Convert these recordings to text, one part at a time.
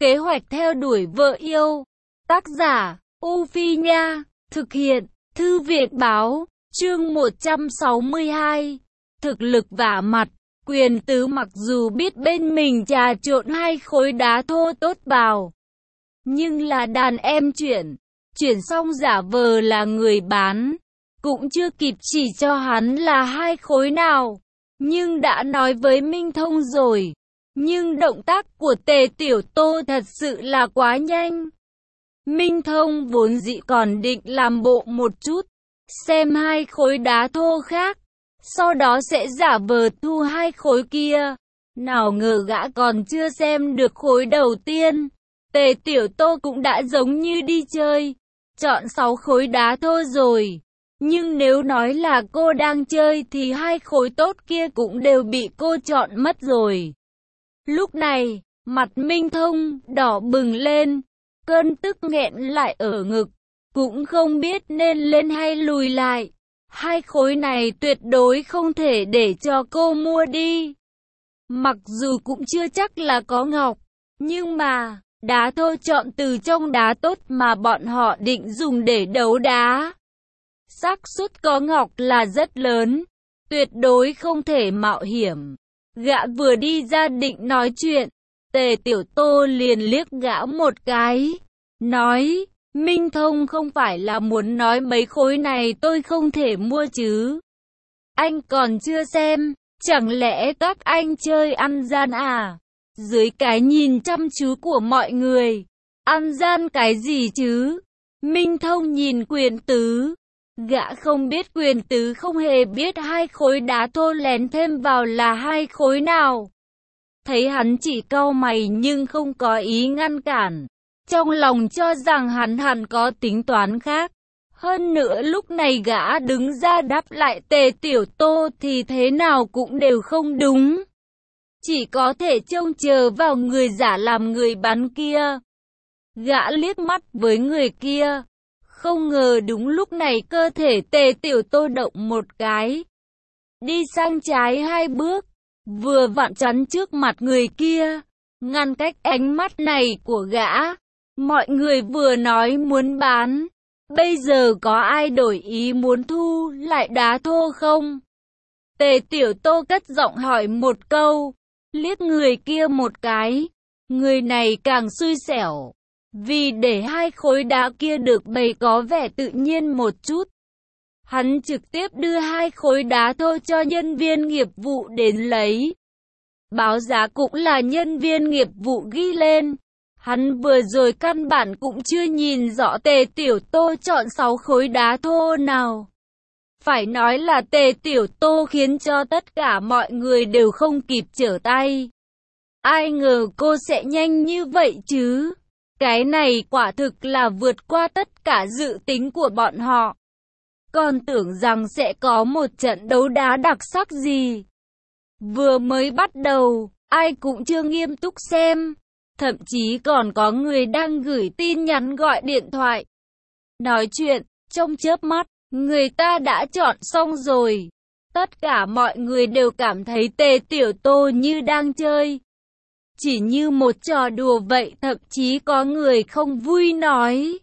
Kế hoạch theo đuổi vợ yêu. Tác giả, U Phi Nha. Thực hiện, Thư viện Báo. Chương 162. Thực lực vả mặt. Quyền tứ mặc dù biết bên mình trà trộn 2 khối đá thô tốt vào, nhưng là đàn em chuyển xong giả vờ là người bán, cũng chưa kịp chỉ cho hắn là 2 khối nào, nhưng đã nói với Minh Thông rồi. Nhưng động tác của Tề Tiểu Tô thật sự là quá nhanh. Minh Thông vốn dĩ còn định làm bộ một chút, xem 2 khối đá thô khác, sau đó sẽ giả vờ thu 2 khối kia. Nào ngờ gã còn chưa xem được khối đầu tiên, Tề Tiểu Tô cũng đã giống như đi chơi, chọn 6 khối đá thô rồi. Nhưng nếu nói là cô đang chơi thì 2 khối tốt kia cũng đều bị cô chọn mất rồi. Lúc này, mặt Minh Thông đỏ bừng lên, cơn tức nghẹn lại ở ngực, cũng không biết nên lên hay lùi lại. 2 khối này tuyệt đối không thể để cho cô mua đi. Mặc dù cũng chưa chắc là có ngọc, nhưng mà đá thô chọn từ trong đá tốt mà bọn họ định dùng để đấu đá, xác suất có ngọc là rất lớn, tuyệt đối không thể mạo hiểm. Gã vừa đi ra định nói chuyện, Tề Tiểu Tô liền liếc gã một cái, nói, Minh Thông không phải là muốn nói mấy khối này tôi không thể mua chứ? Anh còn chưa xem, chẳng lẽ các anh chơi ăn gian à? Dưới cái nhìn chăm chú của mọi người, ăn gian cái gì chứ? Minh Thông nhìn Quyền Tứ. Gã không biết Quyền Tứ không hề biết 2 khối đá thô lén thêm vào là 2 khối nào. Thấy hắn chỉ cau mày nhưng không có ý ngăn cản, trong lòng cho rằng hắn hẳn có tính toán khác. Hơn nữa lúc này gã đứng ra đáp lại Tề Tiểu Tô thì thế nào cũng đều không đúng. Chỉ có thể trông chờ vào người giả làm người bán kia. Gã liếc mắt với người kia. Không ngờ đúng lúc này cơ thể Tề Tiểu Tô động một cái, đi sang trái 2 bước, vừa vặn chắn trước mặt người kia, ngăn cách ánh mắt này của gã. Mọi người vừa nói muốn bán, bây giờ có ai đổi ý muốn thu lại đá thô không? Tề Tiểu Tô cất giọng hỏi một câu, liếc người kia một cái, người này càng xui xẻo. Vì để 2 khối đá kia được bày có vẻ tự nhiên một chút, hắn trực tiếp đưa 2 khối đá thô cho nhân viên nghiệp vụ đến lấy. Báo giá cũng là nhân viên nghiệp vụ ghi lên. Hắn vừa rồi căn bản cũng chưa nhìn rõ Tề Tiểu Tô chọn 6 khối đá thô nào. Phải nói là Tề Tiểu Tô khiến cho tất cả mọi người đều không kịp trở tay. Ai ngờ cô sẽ nhanh như vậy chứ? Cái này quả thực là vượt qua tất cả dự tính của bọn họ. Còn tưởng rằng sẽ có một trận đấu đá đặc sắc gì. Vừa mới bắt đầu, ai cũng chưa nghiêm túc xem. Thậm chí còn có người đang gửi tin nhắn gọi điện thoại. Nói chuyện, trong chớp mắt, người ta đã chọn xong rồi. Tất cả mọi người đều cảm thấy Tề Tiểu Tô như đang chơi. Chỉ như một trò đùa vậy, thậm chí có người không vui nói.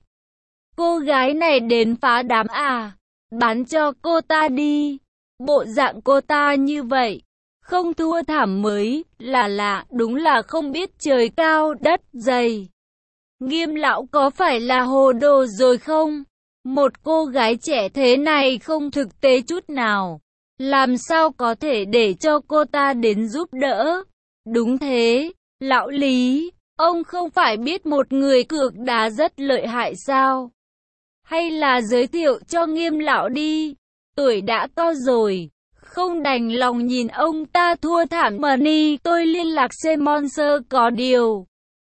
Cô gái này đến phá đám à? Bán cho cô ta đi. Bộ dạng cô ta như vậy, không thua thảm mới là lạ, đúng là không biết trời cao đất dày. Nghiêm lão có phải là hồ đồ rồi không? Một cô gái trẻ thế này không thực tế chút nào. Làm sao có thể để cho cô ta đến giúp đỡ? Đúng thế. Lão Lý, ông không phải biết một người cược đá rất lợi hại sao? Hay là giới thiệu cho Nghiêm lão đi, tuổi đã cao rồi, không đành lòng nhìn ông ta thua thảm mà ni. Tôi liên lạc xem Monster có điều.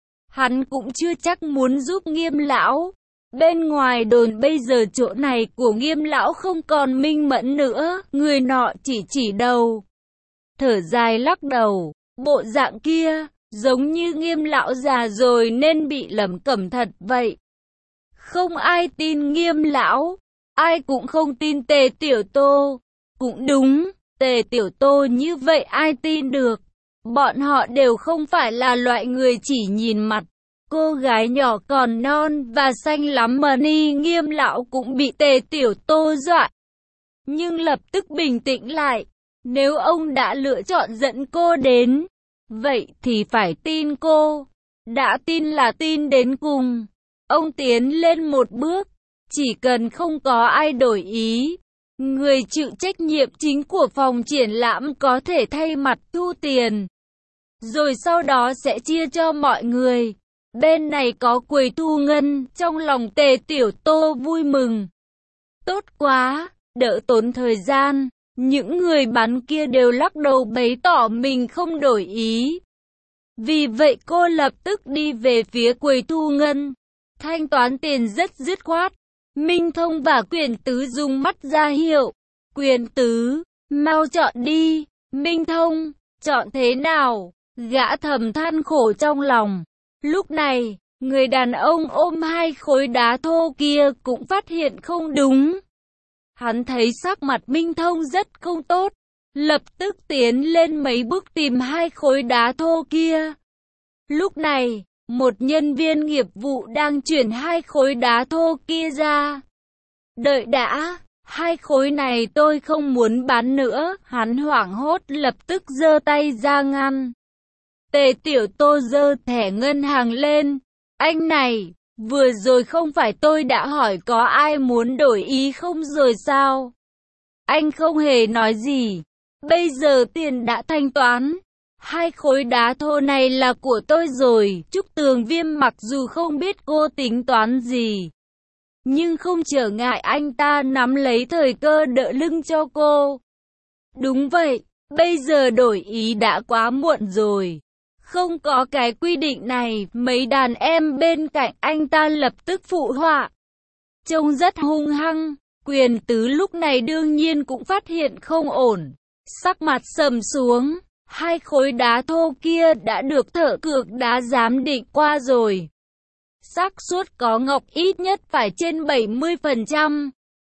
Hắn cũng chưa chắc muốn giúp Nghiêm lão. Bên ngoài đồn bây giờ chỗ này của Nghiêm lão không còn minh mẫn nữa. Người nọ chỉ đầu, thở dài lắc đầu, bộ dạng kia giống như Nghiêm lão già rồi nên bị lẩm cẩm thật vậy. Không ai tin Nghiêm lão, ai cũng không tin Tề Tiểu Tô. Cũng đúng, Tề Tiểu Tô như vậy ai tin được. Bọn họ đều không phải là loại người chỉ nhìn mặt, Cô gái nhỏ còn non và xanh lắm mà ni Nghiêm lão cũng bị Tề Tiểu Tô dọa. Nhưng lập tức bình tĩnh lại. Nếu ông đã lựa chọn dẫn cô đến, vậy thì phải tin cô. Đã tin là tin đến cùng. Ông tiến lên một bước. Chỉ cần không có ai đổi ý, người chịu trách nhiệm chính của phòng triển lãm có thể thay mặt thu tiền. Rồi sau đó sẽ chia cho mọi người. Bên này có quầy thu ngân, trong lòng Tề Tiểu Tô vui mừng. Tốt quá, đỡ tốn thời gian. Những người bán kia đều lắc đầu bày tỏ mình không đổi ý. Vì vậy cô lập tức đi về phía quầy thu ngân. Thanh toán tiền rất dứt khoát. Minh Thông và Quyền Tứ dùng mắt ra hiệu. Quyền Tứ, mau chọn đi. Minh Thông, chọn thế nào? Gã thầm than khổ trong lòng. Lúc này, người đàn ông ôm hai khối đá thô kia cũng phát hiện không đúng. Hắn thấy sắc mặt Minh Thông rất không tốt. Lập tức tiến lên mấy bước tìm hai khối đá thô kia. Lúc này, một nhân viên nghiệp vụ đang chuyển hai khối đá thô kia ra. Đợi đã, hai khối này tôi không muốn bán nữa. Hắn hoảng hốt lập tức giơ tay ra ngăn. Tề Tiểu Tô giơ thẻ ngân hàng lên. Anh này, vừa rồi không phải tôi đã hỏi có ai muốn đổi ý không rồi sao? Anh không hề nói gì. Bây giờ tiền đã thanh toán. Hai khối đá thô này là của tôi rồi. Trúc Tường Viêm mặc dù không biết cô tính toán gì, nhưng không trở ngại anh ta nắm lấy thời cơ đỡ lưng cho cô. Đúng vậy, bây giờ đổi ý đã quá muộn rồi. Không có cái quy định này, mấy đàn em bên cạnh anh ta lập tức phụ họa. Trông rất hung hăng, Quyền Tứ lúc này đương nhiên cũng phát hiện không ổn. Sắc mặt sầm xuống, hai khối đá thô kia đã được thợ cược đá giám định qua rồi. Xác suất có ngọc ít nhất phải trên 70%.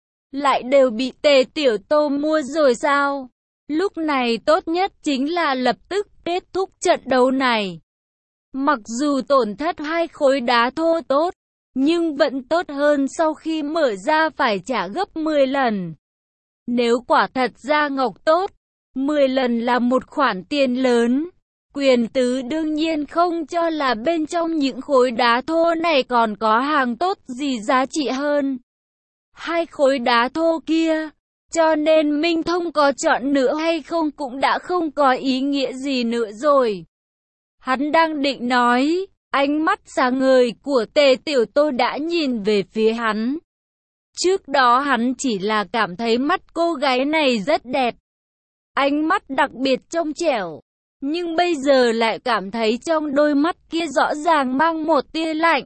Lại đều bị Tề Tiểu Tô mua rồi sao? Lúc này tốt nhất chính là lập tức kết thúc trận đấu này. Mặc dù tổn thất hai khối đá thô tốt, nhưng vẫn tốt hơn sau khi mở ra phải trả gấp 10 lần. Nếu quả thật ra ngọc tốt, 10 lần là một khoản tiền lớn. Quyền Tứ đương nhiên không cho là bên trong những khối đá thô này còn có hàng tốt gì giá trị hơn hai khối đá thô kia. Cho nên Minh Thông có chọn nữa hay không cũng đã không có ý nghĩa gì nữa rồi. Hắn đang định nói, ánh mắt sáng ngời của Tề Tiểu Tô đã nhìn về phía hắn. Trước đó hắn chỉ là cảm thấy mắt cô gái này rất đẹp. Ánh mắt đặc biệt trong trẻo. Nhưng bây giờ lại cảm thấy trong đôi mắt kia rõ ràng mang một tia lạnh.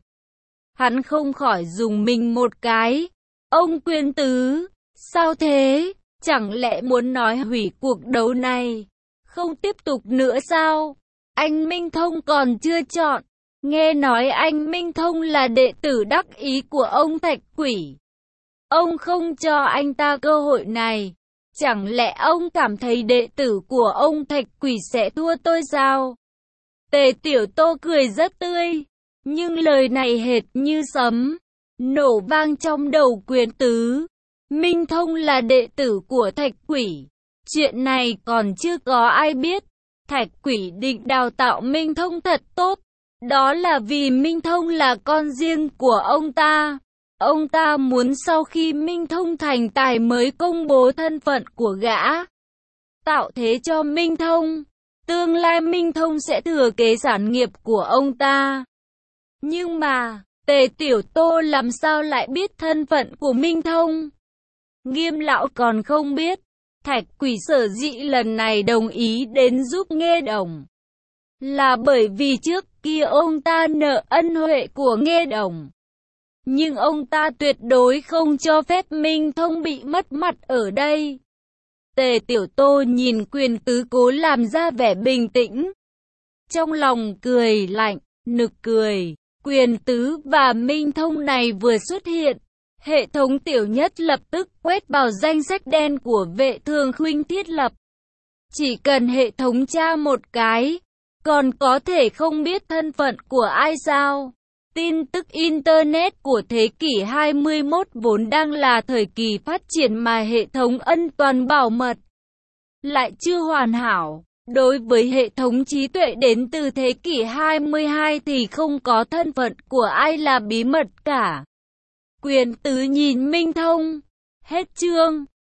Hắn không khỏi dùng mình một cái. Ông Quyền Tứ, sao thế? Chẳng lẽ muốn nói hủy cuộc đấu này? Không tiếp tục nữa sao? Anh Minh Thông còn chưa chọn. Nghe nói anh Minh Thông là đệ tử đắc ý của ông Thạch Quỷ. Ông không cho anh ta cơ hội này. Chẳng lẽ ông cảm thấy đệ tử của ông Thạch Quỷ sẽ thua tôi sao? Tề Tiểu Tô cười rất tươi. Nhưng lời này hệt như sấm nổ vang trong đầu Quyền Tứ. Minh Thông là đệ tử của Thạch Quỷ. Chuyện này còn chưa có ai biết. Thạch Quỷ định đào tạo Minh Thông thật tốt. Đó là vì Minh Thông là con riêng của ông ta. Ông ta muốn sau khi Minh Thông thành tài mới công bố thân phận của gã. Tạo thế cho Minh Thông. Tương lai Minh Thông sẽ thừa kế sản nghiệp của ông ta. Nhưng mà, Tề Tiểu Tô làm sao lại biết thân phận của Minh Thông? Nghiêm lão còn không biết. Thạch Quỷ sở dĩ lần này đồng ý đến giúp Nghê Đồng là bởi vì trước kia ông ta nợ ân huệ của Nghê Đồng. Nhưng ông ta tuyệt đối không cho phép Minh Thông bị mất mặt ở đây. Tề Tiểu Tô nhìn Quyền Tứ cố làm ra vẻ bình tĩnh. Trong lòng cười lạnh, nực cười. Quyền Tứ và Minh Thông này vừa xuất hiện. Hệ thống tiểu nhất lập tức quét vào danh sách đen của Vệ Thường Khuynh thiết lập. Chỉ cần hệ thống tra một cái, còn có thể không biết thân phận của ai sao? Tin tức Internet của thế kỷ 21 vốn đang là thời kỳ phát triển mà hệ thống an toàn bảo mật lại chưa hoàn hảo. Đối với hệ thống trí tuệ đến từ thế kỷ 22 thì không có thân phận của ai là bí mật cả. Quyền tứ nhìn minh thông. Hết chương.